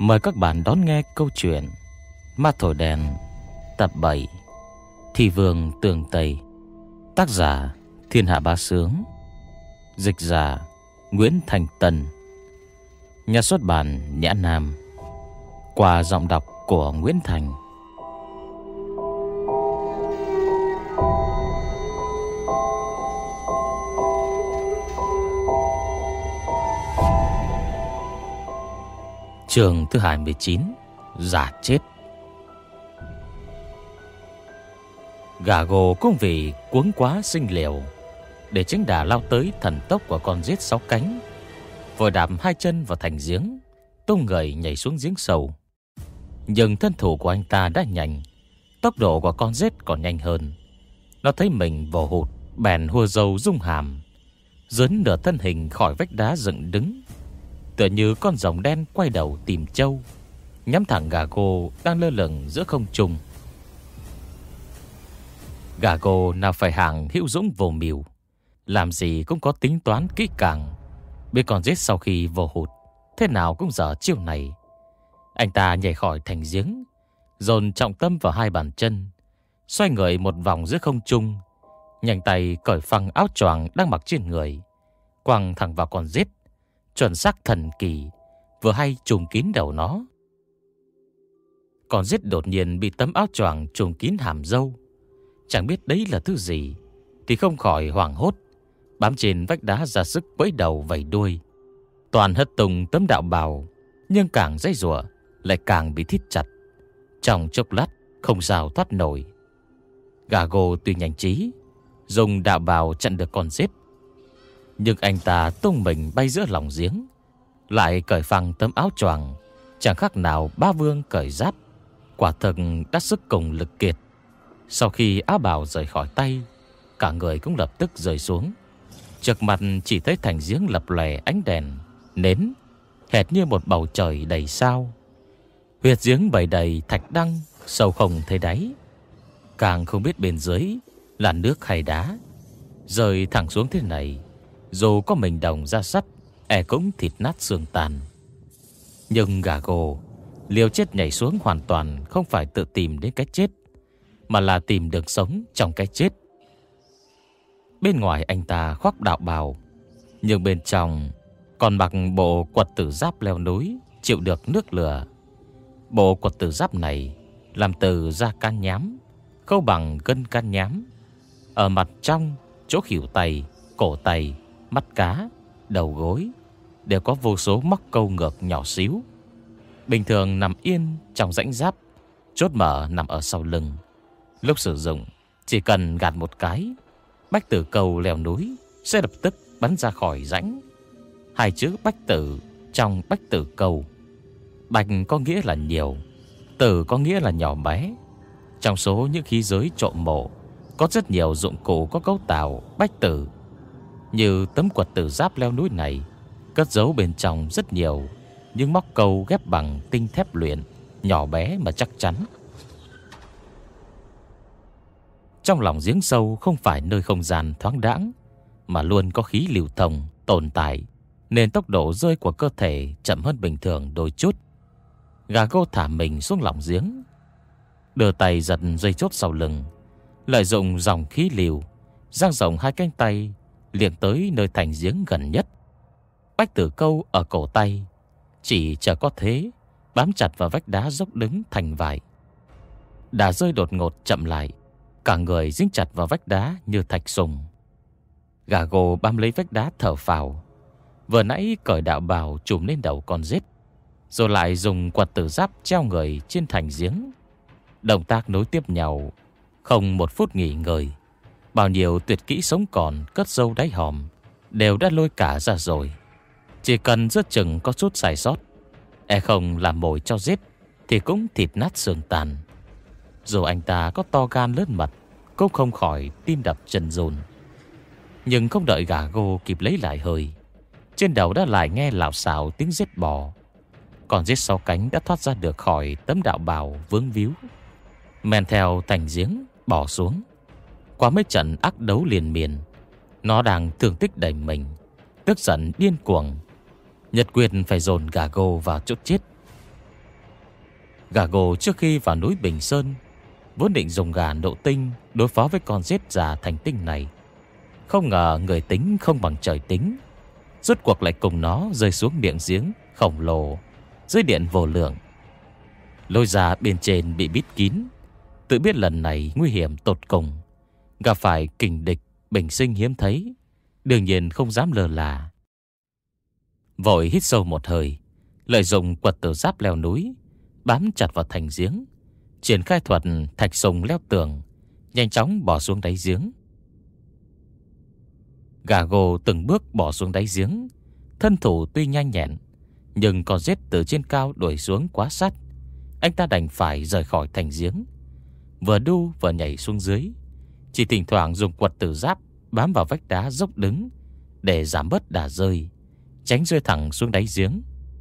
Mời các bạn đón nghe câu chuyện Ma Thổi Đèn tập 7 Thi Vương Tường Tây. Tác giả Thiên Hạ Bá Sướng. Dịch giả Nguyễn Thành Tân. Nhà xuất bản Nhã Nam. Qua giọng đọc của Nguyễn Thành. Chương thứ 29. Giả chết. Gà gồ cũng vì cuống quá sinh liều, để tránh đà lao tới thần tốc của con rết 6 cánh, vội đạp 2 chân vào thành giếng, tung người nhảy xuống giếng sâu. Nhưng thân thủ của anh ta đã nhanh, tốc độ của con rết còn nhanh hơn. Nó thấy mình vồ hụt, bèn hùa râu rung hàm, dướn nửa thân hình khỏi vách đá dựng đứng, tựa như con rồng đen quay đầu tìm trâu, nhắm thẳng gà gô đang lơ lửng giữa không trung. Gà gô nào phải hàng hữu dũng vô mưu, làm gì cũng có tính toán kỹ càng, biết con rết sau khi vô hụt thế nào cũng dở chiêu này. Anh ta nhảy khỏi thành giếng, dồn trọng tâm vào 2 bàn chân, xoay người một vòng giữa không trung, nhanh tay cởi phăng áo choàng đang mặc trên người, quăng thẳng vào con rết, chuẩn xác thần kỳ, vừa hay trùm kín đầu nó. Con rết đột nhiên bị tấm áo choàng trùm kín hàm râu, chẳng biết đấy là thứ gì, thì không khỏi hoảng hốt, bám trên vách đá ra sức quẫy đầu vẫy đuôi, toàn hất tung tấm đạo bào, nhưng càng giãy giụa lại càng bị thít chặt. Trong chốc lát không sao thoát nổi. Gà gô tuy nhanh trí, dùng đạo bào chặn được con rết, nhưng anh ta tung mình bay giữa lòng giếng, lại cởi phăng tấm áo choàng, chẳng khác nào Bá Vương cởi giáp, quả thực đắt sức cùng lực kiệt. Sau khi áo bào rời khỏi tay, cả người cũng lập tức rơi xuống. Trước mặt chỉ thấy thành giếng lập lòe ánh đèn nến, hệt như một bầu trời đầy sao. Huyệt giếng bày đầy thạch đăng, sâu không thấy đáy, càng không biết bên dưới là nước hay đá. Rơi thẳng xuống thế này, dù có mình đồng ra sắt, cũng thịt nát xương tàn. Nhưng gà gồ liều chết nhảy xuống hoàn toàn không phải tự tìm đến cái chết, mà là tìm được sống trong cái chết. Bên ngoài anh ta khoác đạo bào, nhưng bên trong còn mặc bộ quật tử giáp leo núi, chịu được nước lửa. Bộ quật tử giáp này làm từ da can nhám, khâu bằng gân can nhám. Ở mặt trong, chỗ khuỷu tay, cổ tay, mắt cá, đầu gối đều có vô số móc câu ngược nhỏ xíu. Bình thường nằm yên trong rãnh giáp, chốt mở nằm ở sau lưng. Lúc sử dụng, chỉ cần gạt một cái, bách tử câu leo núi sẽ lập tức bắn ra khỏi rãnh. 2 chữ bách tử trong bách tử câu. Bạch có nghĩa là nhiều, tử có nghĩa là nhỏ bé. Trong số những khí giới trộm mộ, có rất nhiều dụng cụ có cấu tạo bách tử. Như tấm quật tử giáp leo núi này, cất giấu bên trong rất nhiều những móc câu ghép bằng tinh thép luyện, nhỏ bé mà chắc chắn. Trong lòng giếng sâu không phải nơi không gian thoáng đãng, mà luôn có khí lưu thông tồn tại, nên tốc độ rơi của cơ thể chậm hơn bình thường đôi chút. Gà gô thả mình xuống lòng giếng, đưa tay giật dây chốt sau lưng, lợi dụng dòng khí lưu, dang rộng 2 cánh tay liệng tới nơi thành giếng gần nhất. Bách tử câu ở cổ tay, chỉ chờ có thế bám chặt vào vách đá dốc đứng thành vải. Đà rơi đột ngột chậm lại, cả người dính chặt vào vách đá như thạch sùng. Gà gồ bám lấy vách đá thở phào, vừa nãy cởi đạo bào trùm lên đầu con rết, rồi lại dùng quật tử giáp treo người trên thành giếng. Động tác nối tiếp nhau, không một phút nghỉ ngơi. Bao nhiêu tuyệt kỹ sống còn cất dâu đáy hòm đều đã lôi cả ra rồi. Chỉ cần rớt chừng có chút sai sót, không làm mồi cho rết thì cũng thịt nát xương tàn. Dù anh ta có to gan lớn mật, cũng không khỏi tim đập chân run. Nhưng không đợi gà gô kịp lấy lại hơi, trên đầu đã lại nghe lạo xạo tiếng rết bò. Còn rết 6 cánh đã thoát ra được khỏi tấm đạo bào vướng víu, men theo thành giếng bỏ xuống. Qua mấy trận ác đấu liền miên, nó đang thương tích đầy mình, tức giận điên cuồng, nhật quyết phải dồn gà gô vào chỗ chết. Gago trước khi vào núi Bình Sơn vốn định dùng gà nộ tinh đối phó với con rết già thành tinh này. Không ngờ người tính không bằng trời tính, rốt cuộc lại cùng nó rơi xuống miệng giếng khổng lồ dưới điện vô lượng. Lôi ra bên trên bị bít kín, tự biết lần này nguy hiểm tột cùng, gặp phải kình địch bình sinh hiếm thấy, đương nhiên không dám lơ là. Vội hít sâu một hơi, lợi dụng quật tử giáp leo núi, bám chặt vào thành giếng, triển khai thuật thạch sùng leo tường, nhanh chóng bỏ xuống đáy giếng. Gago từng bước bỏ xuống đáy giếng, thân thủ tuy nhanh nhẹn, nhưng con rết từ trên cao đuổi xuống quá sát. Anh ta đành phải rời khỏi thành giếng, vừa đu vừa nhảy xuống dưới, chỉ thỉnh thoảng dùng quật tử giáp bám vào vách đá dốc đứng để giảm bớt đà rơi, tránh rơi thẳng xuống đáy giếng.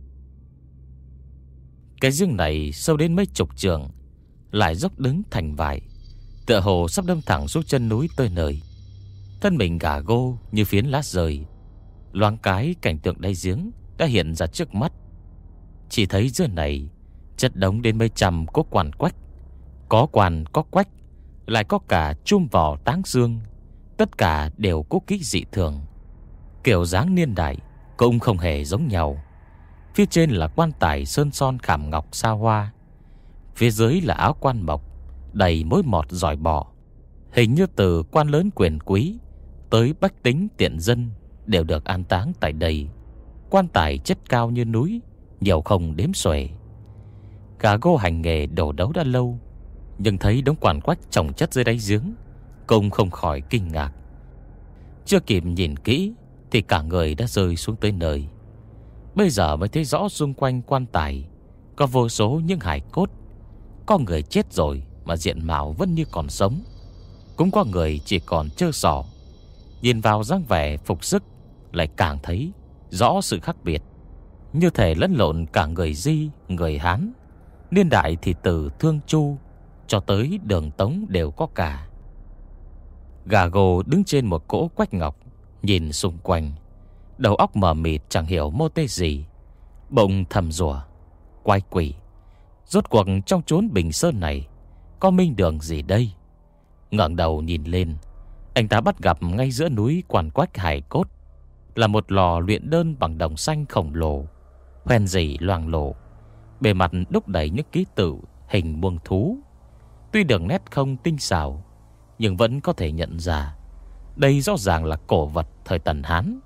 Cái giếng này sâu đến mấy chục trượng, lại dốc đứng thành vải, tựa hồ sắp đâm thẳng xuống chân núi tơi nời. Thân mình Gago như phiến lá rời, loáng cái cảnh tượng đáy giếng đã hiện ra trước mắt. Chỉ thấy dưới này chất đống đến mấy trăm cỗ quan quách, có quan có quách, lại có cả chum vỏ táng xương, tất cả đều cũ kỹ dị thường, kiểu dáng niên đại cũng không hề giống nhau. Phía trên là quan tài sơn son khảm ngọc sa hoa, phía dưới là áo quan mộc đầy mối mọt giỏi bọ. Hình như từ quan lớn quyền quý tới bách tính tiện dân đều được an táng tại đây. Quan tài chất cao như núi, nhiều không đếm xuể. Gago hành nghề đổ đấu đã lâu, nhưng thấy đống quan quách chồng chất dưới đáy giếng, cũng không khỏi kinh ngạc. Chưa kịp nhìn kỹ thì cả người đã rơi xuống tới nơi. Bây giờ mới thấy rõ xung quanh quan tài có vô số những hài cốt. Có người chết rồi mà diện mạo vẫn như còn sống, cũng có người chỉ còn trơ xỏ. Nhìn vào dáng vẻ phục sức lại càng thấy rõ sự khác biệt, như thể lẫn lộn cả người Di, người Hán, niên đại thì từ Thương Chu cho tới Đường Tống đều có cả. Gago đứng trên một cỗ quách ngọc, nhìn xung quanh, đầu óc mờ mịt chẳng hiểu mô tê gì, bỗng thầm rủa: quái quỷ, rốt cuộc trong chốn Bình Sơn này có minh đường gì đây? Ngẩng đầu nhìn lên, anh ta bắt gặp ngay giữa núi quan quách hài cốt là một lò luyện đơn bằng đồng xanh khổng lồ, hoen rỉ loang lổ, bề mặt đúc đầy những ký tự hình muông thú. Tuy đường nét không tinh xảo, nhưng vẫn có thể nhận ra đây rõ ràng là cổ vật thời Tần Hán.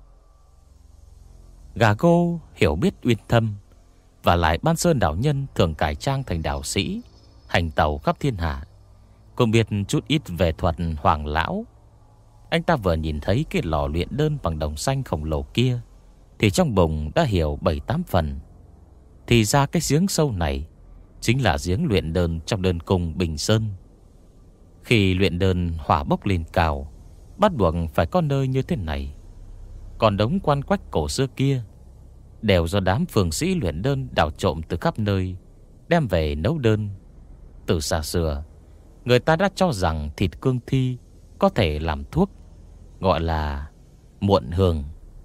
Gago hiểu biết uyên thâm, và lại Ban Sơn đạo nhân thường cải trang thành đạo sĩ, hành tẩu khắp thiên hạ, cũng biết chút ít về thuật hoàng lão. Anh ta vừa nhìn thấy cái lò luyện đơn bằng đồng xanh khổng lồ kia thì trong bụng đã hiểu 7-8 phần. Thì ra cái giếng sâu này chính là giếng luyện đơn trong đơn cung Bình Sơn. Khi luyện đơn hỏa bốc lên cao, bắt buộc phải có nơi như thế này. Còn đống quan quách cổ xưa kia đều do đám phường sĩ luyện đơn đào trộm từ khắp nơi đem về nấu đơn. Từ xa xưa, người ta đã cho rằng thịt cương thi có thể làm thuốc, gọi là muộn hương.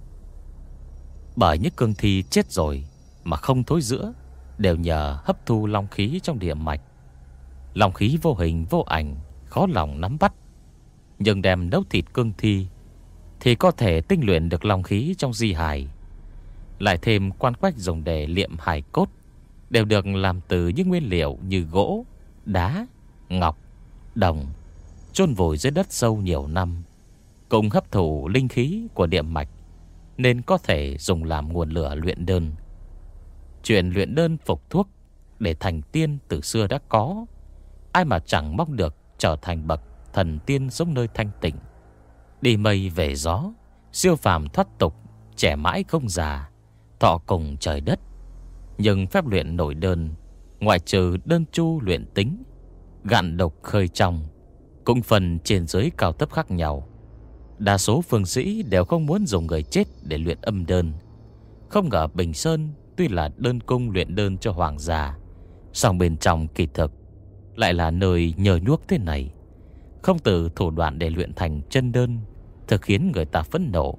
Bởi những cương thi chết rồi mà không thối rữa đều nhờ hấp thu long khí trong địa mạch. Long khí vô hình vô ảnh, khó lòng nắm bắt, nhưng đem nấu thịt cương thi thì có thể tinh luyện được long khí trong di hài. Lại thêm quan quách dùng để liệm hài cốt đều được làm từ những nguyên liệu như gỗ, đá, ngọc, đồng, chôn vùi dưới đất sâu nhiều năm, cùng hấp thụ linh khí của địa mạch, nên có thể dùng làm nguồn lửa luyện đơn. Chuyện luyện đơn phục thuốc để thành tiên từ xưa đã có, ai mà chẳng mong được trở thành bậc thần tiên sống nơi thanh tịnh, đi mây về gió, siêu phàm thoát tục, trẻ mãi không già, thọ cùng trời đất. Nhưng phép luyện nổi đơn, ngoại trừ đơn chu luyện tính, gạn độc khơi trong, cũng phần trên dưới cao thấp khác nhau. Đa số phương sĩ đều không muốn dùng người chết để luyện âm đơn. Không ngờ Bình Sơn tuy là đơn cung luyện đơn cho hoàng gia, song bên trong kỳ thực lại là nơi nhờ nhuốc thế này. Không từ thủ đoạn để luyện thành chân đơn, thực khiến người ta phẫn nộ.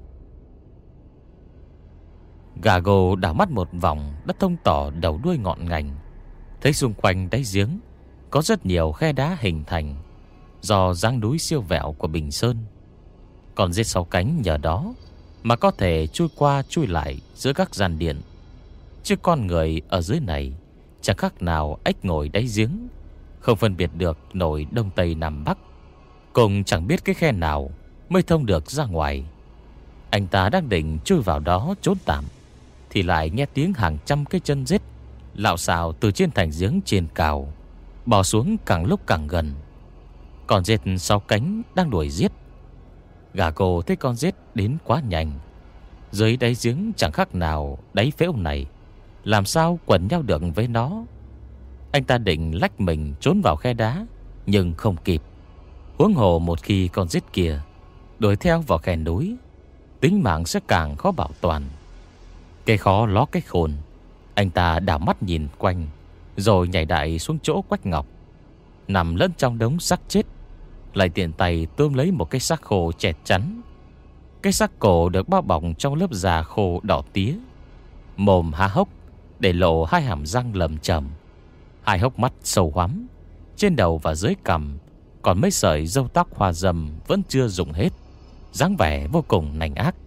Gago đảo mắt một vòng đã thông tỏ đầu đuôi ngọn ngành, Thấy xung quanh đáy giếng có rất nhiều khe đá hình thành do dáng núi siêu vẹo của Bình Sơn. Con rết 6 cánh nhờ đó mà có thể chui qua chui lại giữa các gian điện. Chứ con người ở dưới này chẳng khác nào ếch ngồi đáy giếng, không phân biệt được nổi đông tây nam bắc, cùng chẳng biết cái khe nào mới thông được ra ngoài. Anh ta đang định chui vào đó trốn tạm thì lại nghe tiếng hàng trăm cái chân rết lạo xạo từ trên thành giếng trên cao bò xuống càng lúc càng gần. Con rết 6 cánh đang đuổi giết. Gà cô thấy con rết đến quá nhanh, dưới đáy giếng chẳng khác nào đáy phễu này, làm sao quần nhau được với nó. Anh ta định lách mình trốn vào khe đá, nhưng không kịp. Huống hồ một khi con rết kia đuổi theo vào khe núi, tính mạng sẽ càng khó bảo toàn. Cái khó ló cái khôn. Anh ta đảo mắt nhìn quanh, rồi nhảy đại xuống chỗ Quách Ngọc, nằm lẫn trong đống xác chết, lại tiện tay tôm lấy một cái xác khô chẹt chắn. Cái xác cổ được bao bọc trong lớp da khô đỏ tía, mồm há hốc để lộ hai hàm răng lầm chầm, hai hốc mắt sâu hoắm, trên đầu và dưới cằm còn mấy sợi râu tóc hoa râm vẫn chưa rụng hết, dáng vẻ vô cùng nành ác.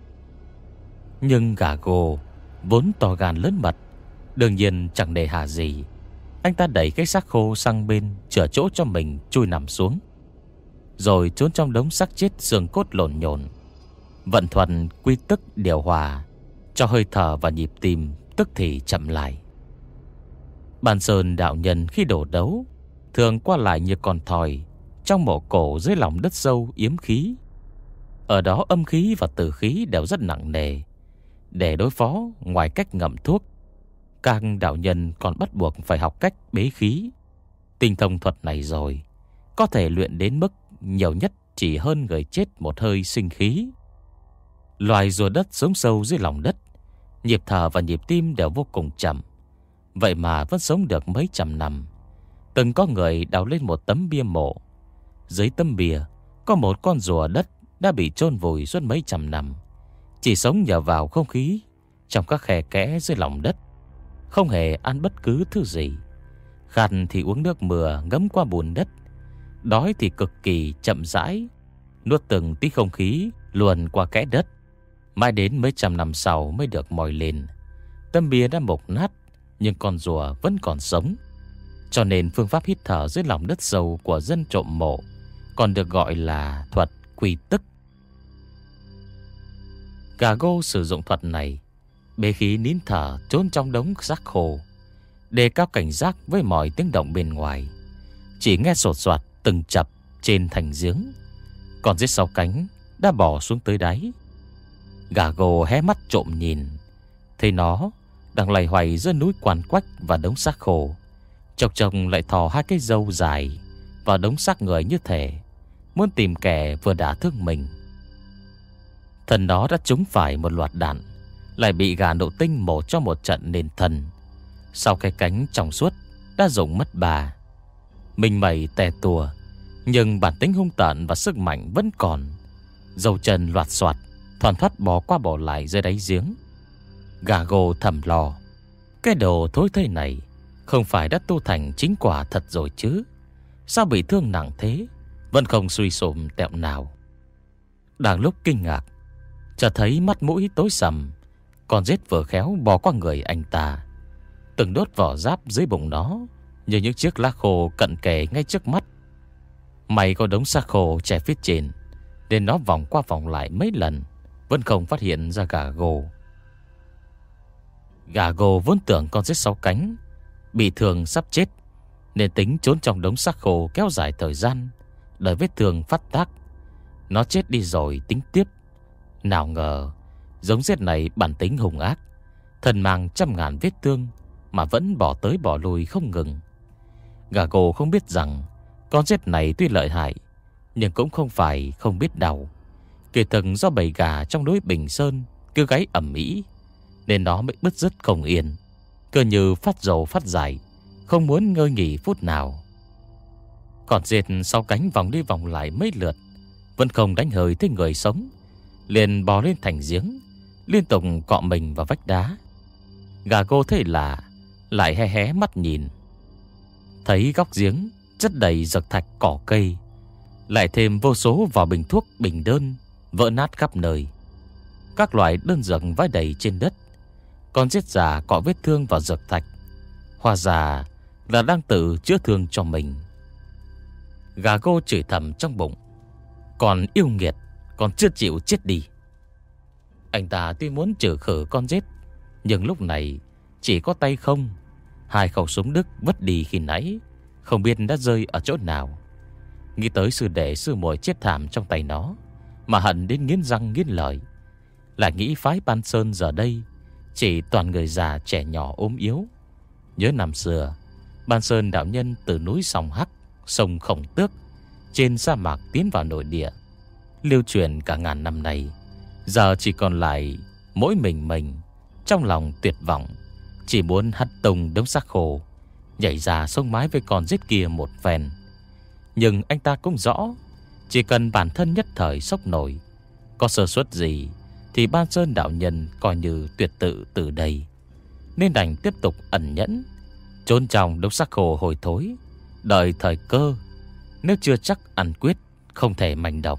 Nhưng gà gồ vốn to gan lớn mật, đương nhiên chẳng nề hà gì. Anh ta đẩy cái xác khô sang bên, chừa chỗ cho mình chui nằm xuống, rồi trốn trong đống xác chết xương cốt lộn nhộn. Vận thuần quy tức điều hòa, cho hơi thở và nhịp tim tức thì chậm lại. Bàn Sơn đạo nhân khi đổ đấu thường qua lại như con thoi trong mộ cổ dưới lòng đất sâu yếm khí. Ở đó âm khí và tử khí đều rất nặng nề. Để đối phó, ngoài cách ngậm thuốc, các đạo nhân còn bắt buộc phải học cách bế khí. Tinh thông thuật này rồi, có thể luyện đến mức nhiều nhất chỉ hơn người chết một hơi sinh khí. Loài rùa đất sống sâu dưới lòng đất, nhịp thở và nhịp tim đều vô cùng chậm, vậy mà vẫn sống được mấy trăm năm. Từng có người đào lên một tấm bia mộ. Dưới tấm bia có một con rùa đất đã bị chôn vùi suốt mấy trăm năm, chỉ sống nhờ vào không khí trong các khe kẽ dưới lòng đất, không hề ăn bất cứ thứ gì. Khát thì uống nước mưa ngấm qua bùn đất, đói thì cực kỳ chậm rãi nuốt từng tí không khí luồn qua kẽ đất. Mãi đến mấy trăm năm sau mới được moi lên. Tấm bia đã mục nát, nhưng con rùa vẫn còn sống. Cho nên phương pháp hít thở dưới lòng đất sâu của dân trộm mộ còn được gọi là thuật quy tức. Gà gô sử dụng thuật này bế khí nín thở trốn trong đống xác khô, đề cao cảnh giác với mọi tiếng động bên ngoài. Chỉ nghe sột soạt từng chập trên thành giếng, còn rết 6 cánh đã bò xuống tới đáy. Gà gồ hé mắt trộm nhìn, thấy nó đang lầy hoầy giữa núi Quan Quách và đống xác khô, chọc chọc lại thò hai cái râu dài vào đống xác người như thể muốn tìm kẻ vừa đả thương mình. Thần nó đã trúng phải một loạt đạn, lại bị gà nộ tinh mổ cho một trận nên thần. Sau cái cánh trong suốt đã rụng mất bà, mình mẩy tè tùa, nhưng bản tính hung tợn và sức mạnh vẫn còn. Dầu chân loạt soạt thoăn thoắt bò qua bò lại dưới đáy giếng. Gà gồ thầm lo, cái đồ thối thây này không phải đã tu thành chính quả thật rồi chứ? Sao bị thương nặng thế, vẫn không suy sụp tẹo nào. Đang lúc kinh ngạc, chợt thấy mắt mũi tối sầm, con rết vừa khéo bò qua người anh ta. Từng đốt vỏ giáp dưới bụng nó như những chiếc lá khô cận kề ngay trước mắt. May có đống xác khô che phía trên, nên nó vòng qua vòng lại mấy lần vẫn không phát hiện ra gà gồ. Gà gồ vốn tưởng con rết 6 cánh bị thương sắp chết, nên tính trốn trong đống xác khô kéo dài thời gian, đợi vết thương phát tác. Nó chết đi rồi tính tiếp. Nào ngờ giống rết này bản tính hung ác, thân mang trăm ngàn vết thương mà vẫn bỏ tới bỏ lui không ngừng. Gà gồ không biết rằng con rết này tuy lợi hại, nhưng cũng không phải không biết đau. Kỳ thực do bầy gà trong núi Bình Sơn cứ gáy ầm ĩ, nên nó mới bứt rứt không yên, cơ như phát dầu phát dài, không muốn ngơi nghỉ phút nào. Còn rết 6 cánh vòng đi vòng lại mấy lượt vẫn không đánh hơi thấy người sống, liền bò lên thành giếng, liên tục cọ mình vào vách đá. Gà gô thấy lạ, lại hé hé mắt nhìn, Thấy góc giếng chất đầy dược thạch cỏ cây, lại thêm vô số vỏ bình thuốc bình đơn vỡ nát khắp nơi. Các loại đơn dược vãi đầy trên đất. Con giết già cọ vết thương vào dược thạch, hóa ra là đang tự chữa thương cho mình. Gà Gô chửi thầm trong bụng: còn yêu nghiệt, còn chưa chịu chết đi. Anh ta tuy muốn trừ khử con giết, nhưng lúc này chỉ có tay không. 2 khẩu súng Đức vứt đi khi nãy không biết đã rơi ở chỗ nào. Nghĩ tới sư đệ sư muội chết thảm trong tay nó mà hận đến nghiến răng nghiến lợi. Lại nghĩ phái Ban Sơn giờ đây chỉ toàn người già trẻ nhỏ ốm yếu. Nhớ năm xưa Ban Sơn đạo nhân từ núi Sòng Hắc, sông Khổng Tước, trên sa mạc tiến vào nội địa, lưu truyền cả ngàn năm nay. Giờ chỉ còn lại mỗi mình trong lòng tuyệt vọng, chỉ muốn hất tung đống xác khô, nhảy ra sông mái với con giết kia một phen. Nhưng anh ta cũng rõ, chỉ cần bản thân nhất thời sốc nổi, có sơ suất gì thì Ban Sơn đạo nhân coi như tuyệt tự từ đây, nên đành tiếp tục ẩn nhẫn, trốn trong đống xác khô hồi thối, đợi thời cơ. Nếu chưa chắc ăn quyết, không thể manh động.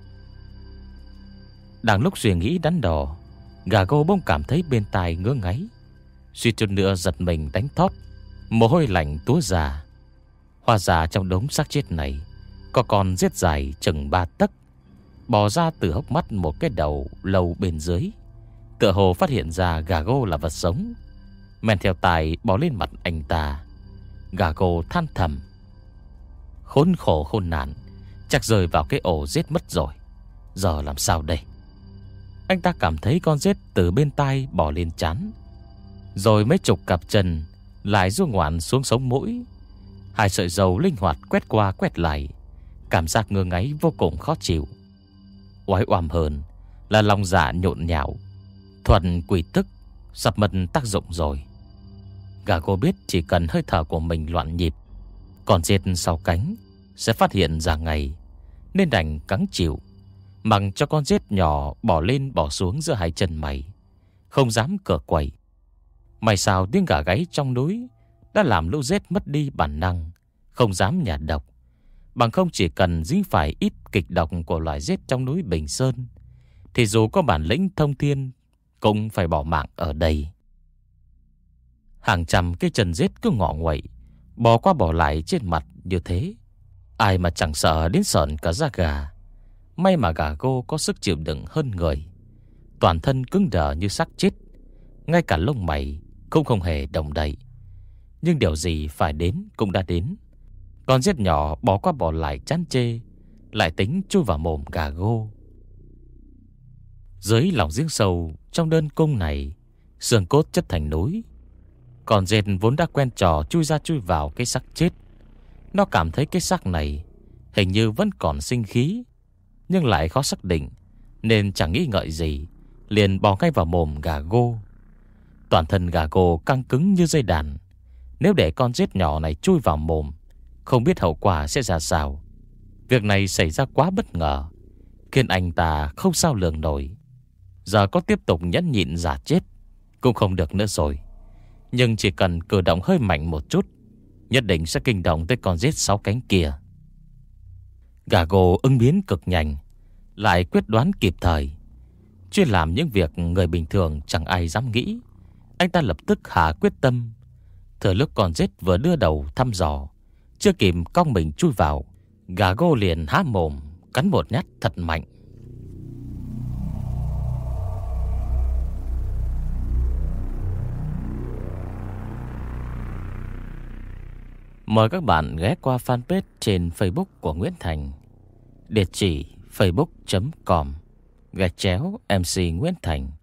Đang lúc suy nghĩ đắn đo, Gà Gô bỗng cảm thấy bên tai ngứa ngáy, suýt chút nữa giật mình đánh thót, mồ hôi lạnh túa ra. Hóa ra trong đống xác chết này có con giết dài chừng 3 tấc, bò ra từ hốc mắt một cái đầu lâu bên dưới. Tựa hồ phát hiện ra Gà Gô là vật sống, men theo tai bò lên mặt anh ta. Gà Gô than thầm: khốn khổ khốn nạn, chắc rơi vào cái ổ giết mất rồi. Giờ làm sao đây? Anh ta cảm thấy con giết từ bên tai bò lên trán, rồi mấy chục cặp chân lại du ngoạn xuống sống mũi. 2 sợi râu linh hoạt quét qua quét lại, cảm giác ngứa ngáy vô cùng khó chịu. Oái oăm hơn là lòng dạ nhộn nhạo, thuần quỷ tức sập mật tác dụng rồi. Gà Gô biết chỉ cần hơi thở của mình loạn nhịp, con giết sau cánh sẽ phát hiện ra ngay, nên đành cắn chịu, mặc cho con giết nhỏ bỏ lên bỏ xuống giữa 2 chân mày, không dám cựa quậy. May sao tiếng gà gáy trong núi đã làm lũ giết mất đi bản năng, không dám nhả độc. Bằng không chỉ cần dính phải ít kịch độc của loài giết trong núi Bình Sơn, thì dù có bản lĩnh thông thiên cũng phải bỏ mạng ở đây. Hàng trăm cái chân giết cứ ngọ nguậy, bò qua bò lại trên mặt như thế, ai mà chẳng sợ đến sợn cả da gà. May mà Gà Gô có sức chịu đựng hơn người, toàn thân cứng đờ như xác chết, ngay cả lông mày cũng không hề động đậy. Nhưng điều gì phải đến cũng đã đến. Con giết nhỏ bò qua bò lại chán chê, lại tính chui vào mồm Gà Gô. Dưới lòng giếng sâu trong đơn cung này, xương cốt chất thành núi. Con giết vốn đã quen trò chui ra chui vào cái xác chết. Nó cảm thấy cái xác này hình như vẫn còn sinh khí, nhưng lại khó xác định, nên chẳng nghĩ ngợi gì, liền bò ngay vào mồm Gà Gô. Toàn thân Gà Gô căng cứng như dây đàn. Nếu để con giết nhỏ này chui vào mồm, không biết hậu quả sẽ ra sao. Việc này xảy ra quá bất ngờ, khiến anh ta không sao lường nổi. Giờ có tiếp tục nhẫn nhịn giả chết cũng không được nữa rồi. Nhưng chỉ cần cử động hơi mạnh một chút, nhất định sẽ kinh động tới con giết 6 cánh kia. Gà Gô ứng biến cực nhanh, lại quyết đoán kịp thời, chuyên làm những việc người bình thường chẳng ai dám nghĩ. Anh ta lập tức hạ quyết tâm. Thừa lúc con giết vừa đưa đầu thăm dò, chưa kịp cong mình chui vào, Gà Gô liền há mồm cắn một nhát thật mạnh. Mời các bạn ghé qua fanpage trên Facebook của Nguyễn Thành, địa chỉ facebook.com/MC Nguyễn Thành,